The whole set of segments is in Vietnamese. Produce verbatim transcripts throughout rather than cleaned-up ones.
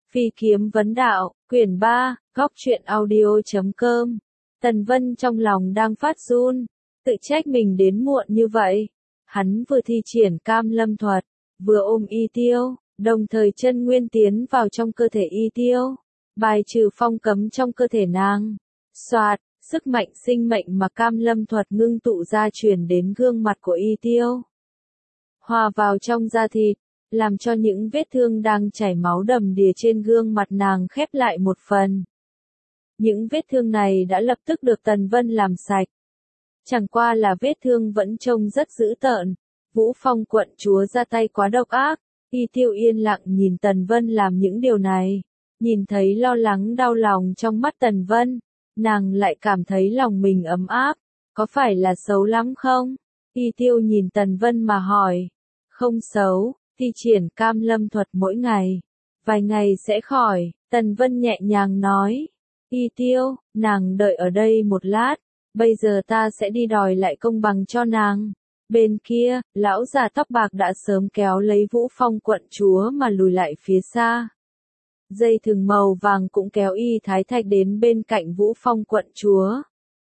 Phi kiếm vấn đạo, quyển ba, góc truyện audio chấm com. Tần Vân trong lòng đang phát run, tự trách mình đến muộn như vậy. Hắn vừa thi triển cam lâm thuật, vừa ôm y tiêu, đồng thời chân nguyên tiến vào trong cơ thể y tiêu, bài trừ phong cấm trong cơ thể nàng. Soạt, sức mạnh sinh mệnh mà cam lâm thuật ngưng tụ ra truyền đến gương mặt của y tiêu, hòa vào trong da thịt, làm cho những vết thương đang chảy máu đầm đìa trên gương mặt nàng khép lại một phần. Những vết thương này đã lập tức được Tần Vân làm sạch. Chẳng qua là vết thương vẫn trông rất dữ tợn. Vũ Phong quận chúa ra tay quá độc ác. Y Tiêu yên lặng nhìn Tần Vân làm những điều này. Nhìn thấy lo lắng đau lòng trong mắt Tần Vân, nàng lại cảm thấy lòng mình ấm áp. Có phải là xấu lắm không? Y Tiêu nhìn Tần Vân mà hỏi. Không xấu, thi triển cam lâm thuật mỗi ngày. Vài ngày sẽ khỏi, Tần Vân nhẹ nhàng nói. Y Tiêu, nàng đợi ở đây một lát, bây giờ ta sẽ đi đòi lại công bằng cho nàng. Bên kia, lão già tóc bạc đã sớm kéo lấy Vũ Phong quận chúa mà lùi lại phía xa. Dây thừng màu vàng cũng kéo Y Thái Thạch đến bên cạnh Vũ Phong quận chúa.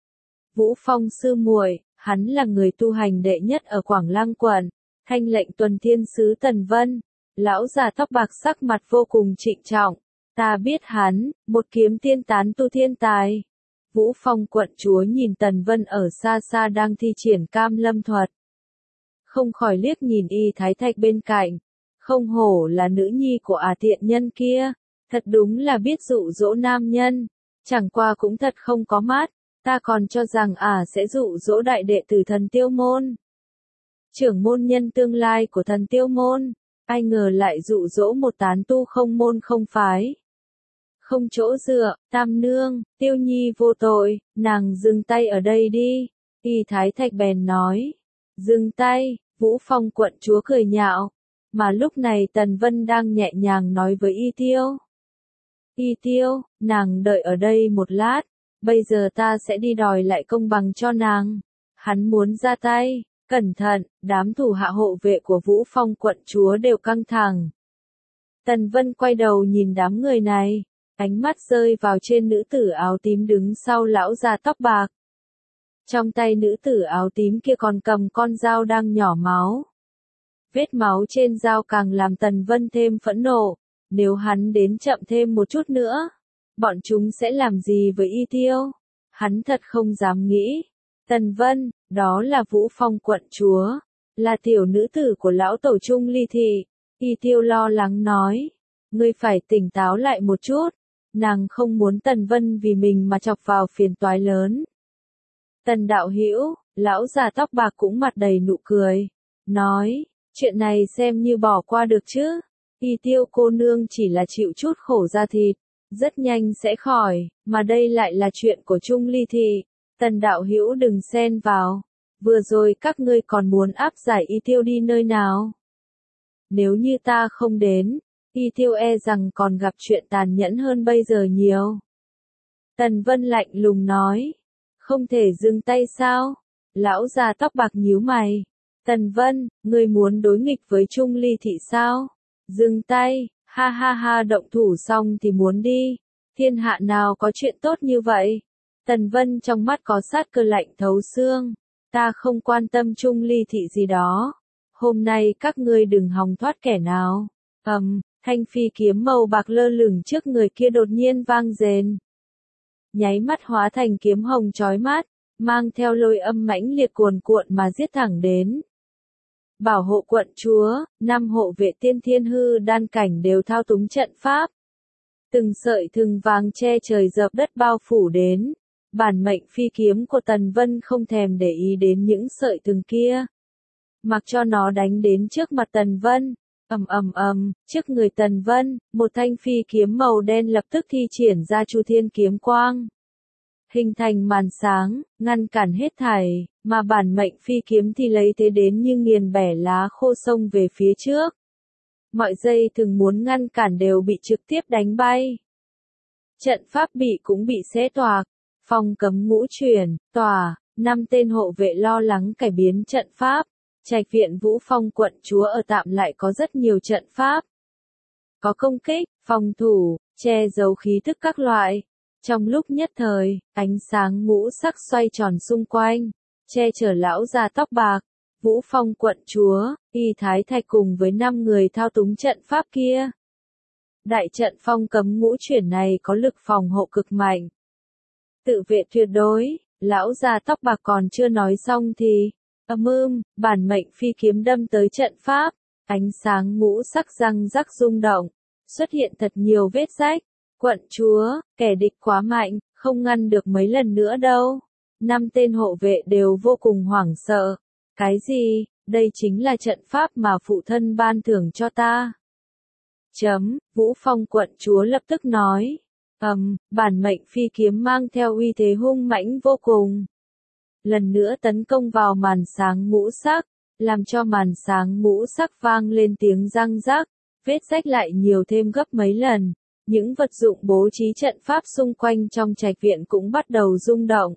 Vũ Phong sư muội, hắn là người tu hành đệ nhất ở Quảng Lăng quận, Thanh lệnh tuần thiên sứ Tần Vân. Lão già tóc bạc sắc mặt vô cùng trịnh trọng. Ta biết hắn, một kiếm tiên tán tu thiên tài. Vũ Phong quận chúa nhìn Tần Vân ở xa xa đang thi triển cam lâm thuật. Không khỏi liếc nhìn Y Thái Thạch bên cạnh. Không hổ là nữ nhi của ả tiện nhân kia. Thật đúng là biết dụ dỗ nam nhân. Chẳng qua cũng thật không có mắt. Ta còn cho rằng ả sẽ dụ dỗ đại đệ tử Thần Tiêu Môn. Trưởng môn nhân tương lai của Thần Tiêu Môn. Ai ngờ lại dụ dỗ một tán tu không môn không phái. Không chỗ dựa, Tam Nương, Tiêu Nhi vô tội, nàng dừng tay ở đây đi. Y Thái Thạch bèn nói. Dừng tay, Vũ Phong quận chúa cười nhạo. Mà lúc này Tần Vân đang nhẹ nhàng nói với Y Tiêu. Y Tiêu, nàng đợi ở đây một lát, bây giờ ta sẽ đi đòi lại công bằng cho nàng. Hắn muốn ra tay, cẩn thận, đám thủ hạ hộ vệ của Vũ Phong quận chúa đều căng thẳng. Tần Vân quay đầu nhìn đám người này. Ánh mắt rơi vào trên nữ tử áo tím đứng sau lão già tóc bạc. Trong tay nữ tử áo tím kia còn cầm con dao đang nhỏ máu. Vết máu trên dao càng làm Tần Vân thêm phẫn nộ. Nếu hắn đến chậm thêm một chút nữa, bọn chúng sẽ làm gì với Y Tiêu? Hắn thật không dám nghĩ. Tần Vân, đó là Vũ Phong quận chúa, là tiểu nữ tử của lão tổ Trung Ly Thị. Y Tiêu lo lắng nói. Ngươi phải tỉnh táo lại một chút. Nàng không muốn Tần Vân vì mình mà chọc vào phiền toái lớn. Tần đạo hữu, lão già tóc bạc cũng mặt đầy nụ cười. Nói, chuyện này xem như bỏ qua được chứ. Y Tiêu cô nương chỉ là chịu chút khổ da thịt. Rất nhanh sẽ khỏi, mà đây lại là chuyện của Trung Ly Thị. Tần đạo hữu đừng xen vào. Vừa rồi các ngươi còn muốn áp giải Y Tiêu đi nơi nào? Nếu như ta không đến, Y Tiêu e rằng còn gặp chuyện tàn nhẫn hơn bây giờ nhiều. Tần Vân lạnh lùng nói. Không thể dừng tay sao? Lão già tóc bạc nhíu mày. Tần Vân, ngươi muốn đối nghịch với Trung Ly Thị sao? Dừng tay, ha ha ha động thủ xong thì muốn đi. Thiên hạ nào có chuyện tốt như vậy? Tần Vân trong mắt có sát cơ lạnh thấu xương. Ta không quan tâm Trung Ly Thị gì đó. Hôm nay các ngươi đừng hòng thoát kẻ nào. Ầm. Um, Thanh phi kiếm màu bạc lơ lửng trước người kia đột nhiên vang rền. Nháy mắt hóa thành kiếm hồng chói mắt, mang theo lôi âm mãnh liệt cuồn cuộn mà giết thẳng đến. Bảo hộ quận chúa, năm hộ vệ tiên thiên hư đan cảnh đều thao túng trận pháp. Từng sợi thừng vàng che trời dập đất bao phủ đến. Bản mệnh phi kiếm của Tần Vân không thèm để ý đến những sợi thừng kia. Mặc cho nó đánh đến trước mặt Tần Vân. Ầm ầm ầm, trước người Tần Vân, một thanh phi kiếm màu đen lập tức thi triển ra Chu Thiên kiếm quang. Hình thành màn sáng, ngăn cản hết thảy, mà bản mệnh phi kiếm thì lấy thế đến như nghiền bẻ lá khô xông về phía trước. Mọi dây thừng muốn ngăn cản đều bị trực tiếp đánh bay. Trận pháp bị cũng bị xé toạc, phong cấm ngũ chuyển, tòa, năm tên hộ vệ lo lắng cải biến trận pháp. Trạch viện Vũ Phong quận chúa ở tạm lại có rất nhiều trận pháp. có công kích, phòng thủ, che giấu khí thức các loại. Trong lúc nhất thời, ánh sáng ngũ sắc xoay tròn xung quanh, che chở lão già tóc bạc, Vũ Phong quận chúa, Y Thái Thạch cùng với năm người thao túng trận pháp kia. Đại trận phong cấm ngũ chuyển này có lực phòng hộ cực mạnh. Tự vệ tuyệt đối, lão già tóc bạc còn chưa nói xong thì, ầm ưm, bản mệnh phi kiếm đâm tới trận pháp, ánh sáng ngũ sắc răng rắc rung động, xuất hiện thật nhiều vết rách. Quận chúa, kẻ địch quá mạnh, không ngăn được mấy lần nữa đâu. Năm tên hộ vệ đều vô cùng hoảng sợ. Cái gì, đây chính là trận pháp mà phụ thân ban thưởng cho ta. Chấm, Vũ Phong quận chúa lập tức nói. Ầm, um, bản mệnh phi kiếm mang theo uy thế hung mãnh vô cùng. Lần nữa tấn công vào màn sáng ngũ sắc, làm cho màn sáng ngũ sắc vang lên tiếng răng rắc, vết rách lại nhiều thêm gấp mấy lần. Những vật dụng bố trí trận pháp xung quanh trong trạch viện cũng bắt đầu rung động.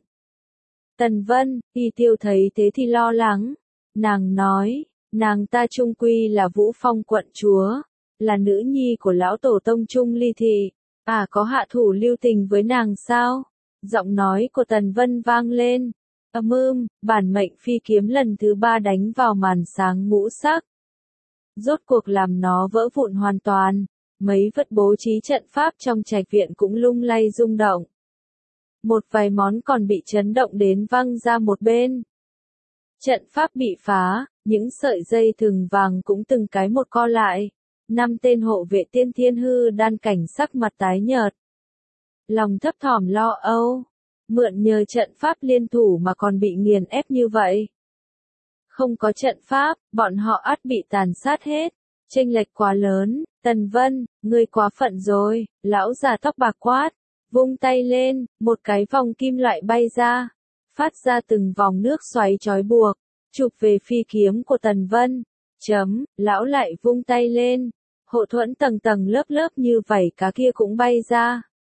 Tần Vân, Y Tiêu thấy thế thì lo lắng. Nàng nói, nàng ta trung quy là Vũ Phong quận chúa, là nữ nhi của lão tổ tông Trung Ly Thị. À có hạ thủ lưu tình với nàng sao? Giọng nói của Tần Vân vang lên. Ầm ưm, bản mệnh phi kiếm lần thứ ba đánh vào màn sáng ngũ sắc. Rốt cuộc làm nó vỡ vụn hoàn toàn. Mấy vật bố trí trận pháp trong trạch viện cũng lung lay rung động. Một vài món còn bị chấn động đến văng ra một bên. Trận pháp bị phá, những sợi dây thừng vàng cũng từng cái một co lại. Năm tên hộ vệ tiên thiên hư đan cảnh sắc mặt tái nhợt. Lòng thấp thỏm lo âu. Mượn nhờ trận pháp liên thủ mà còn bị nghiền ép như vậy. Không có trận pháp, bọn họ ắt bị tàn sát hết. Chênh lệch quá lớn. Tần Vân, ngươi quá phận rồi, lão già tóc bạc quát, vung tay lên, một cái vòng kim loại bay ra, phát ra từng vòng nước xoáy trói buộc, chụp về phi kiếm của Tần Vân. Chấm, lão lại vung tay lên, hộ thuẫn tầng tầng lớp lớp như vảy cá kia cũng bay ra.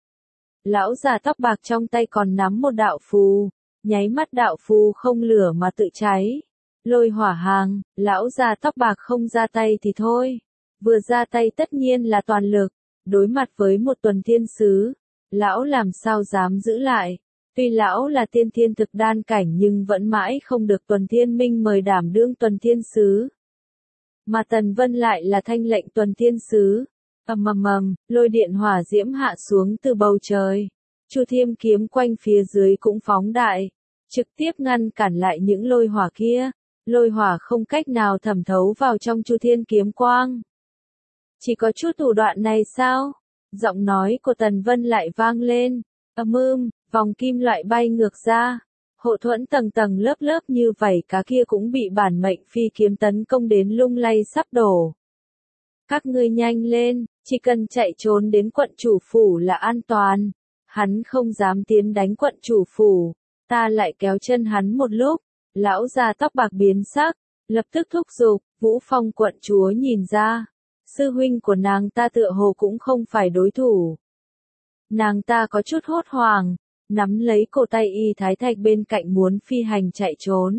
Lão già tóc bạc trong tay còn nắm một đạo phù, nháy mắt đạo phù không lửa mà tự cháy. Lôi hỏa hàng, lão già tóc bạc không ra tay thì thôi. Vừa ra tay tất nhiên là toàn lực, đối mặt với một tuần thiên sứ, lão làm sao dám giữ lại. Tuy lão là tiên thiên thực đan cảnh nhưng vẫn mãi không được tuần thiên minh mời đảm đương tuần thiên sứ. Mà Tần Vân lại là thanh lệnh tuần thiên sứ. Ầm ầm ầm, lôi điện hỏa diễm hạ xuống từ bầu trời. Chu Thiêm kiếm quanh phía dưới cũng phóng đại, trực tiếp ngăn cản lại những lôi hỏa kia. Lôi hỏa không cách nào thẩm thấu vào trong Chu Thiên kiếm quang. Chỉ có chút thủ đoạn này sao? Giọng nói của Tần Vân lại vang lên. Ầm ưm, vòng kim loại bay ngược ra. Hộ thuẫn tầng tầng lớp lớp như vảy cá kia cũng bị bản mệnh phi kiếm tấn công đến lung lay sắp đổ. Các ngươi nhanh lên, chỉ cần chạy trốn đến quận chủ phủ là an toàn. Hắn không dám tiến đánh quận chủ phủ. Ta lại kéo chân hắn một lúc. Lão già tóc bạc biến sắc, lập tức thúc giục, Vũ Phong quận chúa nhìn ra. Sư huynh của nàng ta tựa hồ cũng không phải đối thủ. Nàng ta có chút hốt hoảng, nắm lấy cổ tay Y Thái Thạch bên cạnh muốn phi hành chạy trốn.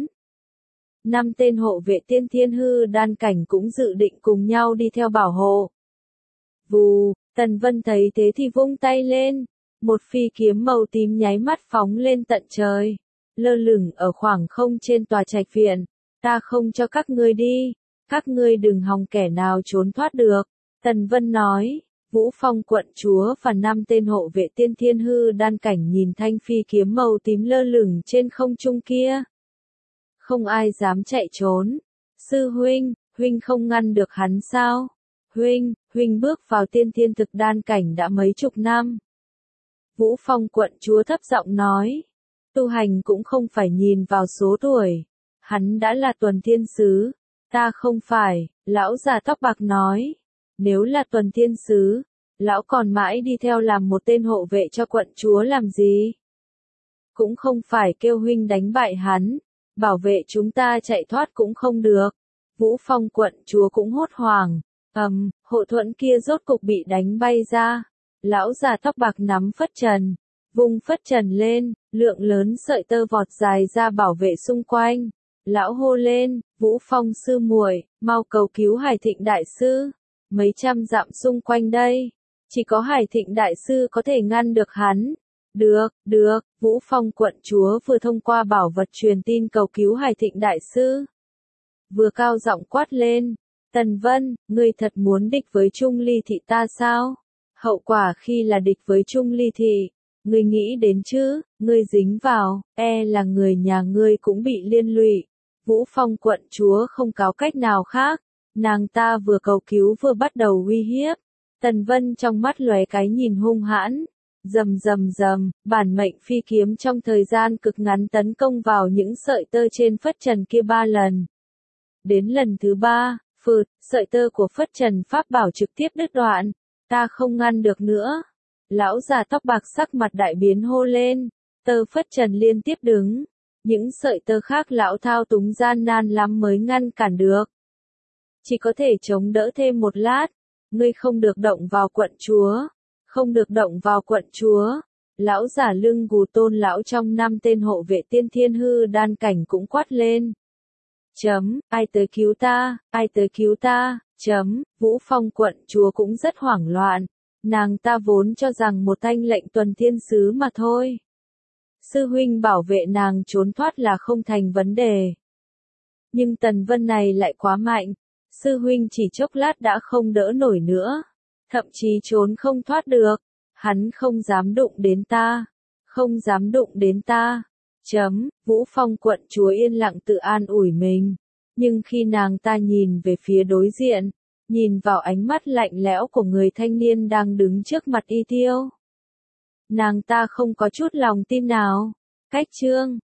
Năm tên hộ vệ tiên thiên hư đan cảnh cũng dự định cùng nhau đi theo bảo hộ. Vù, Tần Vân thấy thế thì vung tay lên, một phi kiếm màu tím nháy mắt phóng lên tận trời, lơ lửng ở khoảng không trên tòa trạch viện. Ta không cho các ngươi đi. Các ngươi đừng hòng kẻ nào trốn thoát được. Tần Vân nói, Vũ Phong quận chúa và năm tên hộ vệ tiên thiên hư đan cảnh nhìn thanh phi kiếm màu tím lơ lửng trên không trung kia. Không ai dám chạy trốn. Sư huynh, huynh không ngăn được hắn sao? Huynh, huynh bước vào tiên thiên thực đan cảnh đã mấy chục năm. Vũ Phong quận chúa thấp giọng nói, tu hành cũng không phải nhìn vào số tuổi. Hắn đã là tuần thiên sứ. Ta không phải, lão già tóc bạc nói. Nếu là tuần thiên sứ, lão còn mãi đi theo làm một tên hộ vệ cho quận chúa làm gì? Cũng không phải kêu huynh đánh bại hắn, bảo vệ chúng ta chạy thoát cũng không được. Vũ Phong quận chúa cũng hốt hoảng. Ầm, um, hộ thuẫn kia rốt cục bị đánh bay ra. Lão già tóc bạc nắm phất trần, vung phất trần lên, lượng lớn sợi tơ vọt dài ra bảo vệ xung quanh. Lão hô lên, Vũ Phong sư muội, mau cầu cứu Hải Thịnh đại sư. mấy trăm dặm xung quanh đây. Chỉ có Hải Thịnh Đại Sư có thể ngăn được hắn. Được, được, Vũ Phong quận chúa vừa thông qua bảo vật truyền tin cầu cứu Hải Thịnh Đại Sư. Vừa cao giọng quát lên. Tần Vân, ngươi thật muốn địch với Trung Ly Thị ta sao? Hậu quả khi là địch với Trung Ly Thị, ngươi nghĩ đến chứ, ngươi dính vào, e là người nhà ngươi cũng bị liên lụy. Vũ Phong quận chúa không có cách nào khác, nàng ta vừa cầu cứu vừa bắt đầu uy hiếp. Tần Vân trong mắt lóe cái nhìn hung hãn, rầm rầm rầm, bản mệnh phi kiếm trong thời gian cực ngắn tấn công vào những sợi tơ trên phất trần kia ba lần. Đến lần thứ ba, phượt, sợi tơ của phất trần pháp bảo trực tiếp đứt đoạn, ta không ngăn được nữa. Lão già tóc bạc sắc mặt đại biến hô lên, tơ phất trần liên tiếp đứng, những sợi tơ khác lão thao túng gian nan lắm mới ngăn cản được. Chỉ có thể chống đỡ thêm một lát, ngươi không được động vào quận chúa, không được động vào quận chúa. Lão giả lưng gù Tôn lão trong năm tên hộ vệ tiên thiên hư đan cảnh cũng quát lên. Chấm, ai tới cứu ta, ai tới cứu ta, chấm, Vũ Phong quận chúa cũng rất hoảng loạn, nàng ta vốn cho rằng một thanh lệnh tuần thiên sứ mà thôi. Sư huynh bảo vệ nàng trốn thoát là không thành vấn đề. Nhưng Tần Vân này lại quá mạnh, sư huynh chỉ chốc lát đã không đỡ nổi nữa, thậm chí trốn không thoát được, hắn không dám đụng đến ta, không dám đụng đến ta. Chấm, Vũ Phong quận chúa yên lặng tự an ủi mình, nhưng khi nàng ta nhìn về phía đối diện, nhìn vào ánh mắt lạnh lẽo của người thanh niên đang đứng trước mặt Y Tiêu, nàng ta không có chút lòng tin nào. Cách chương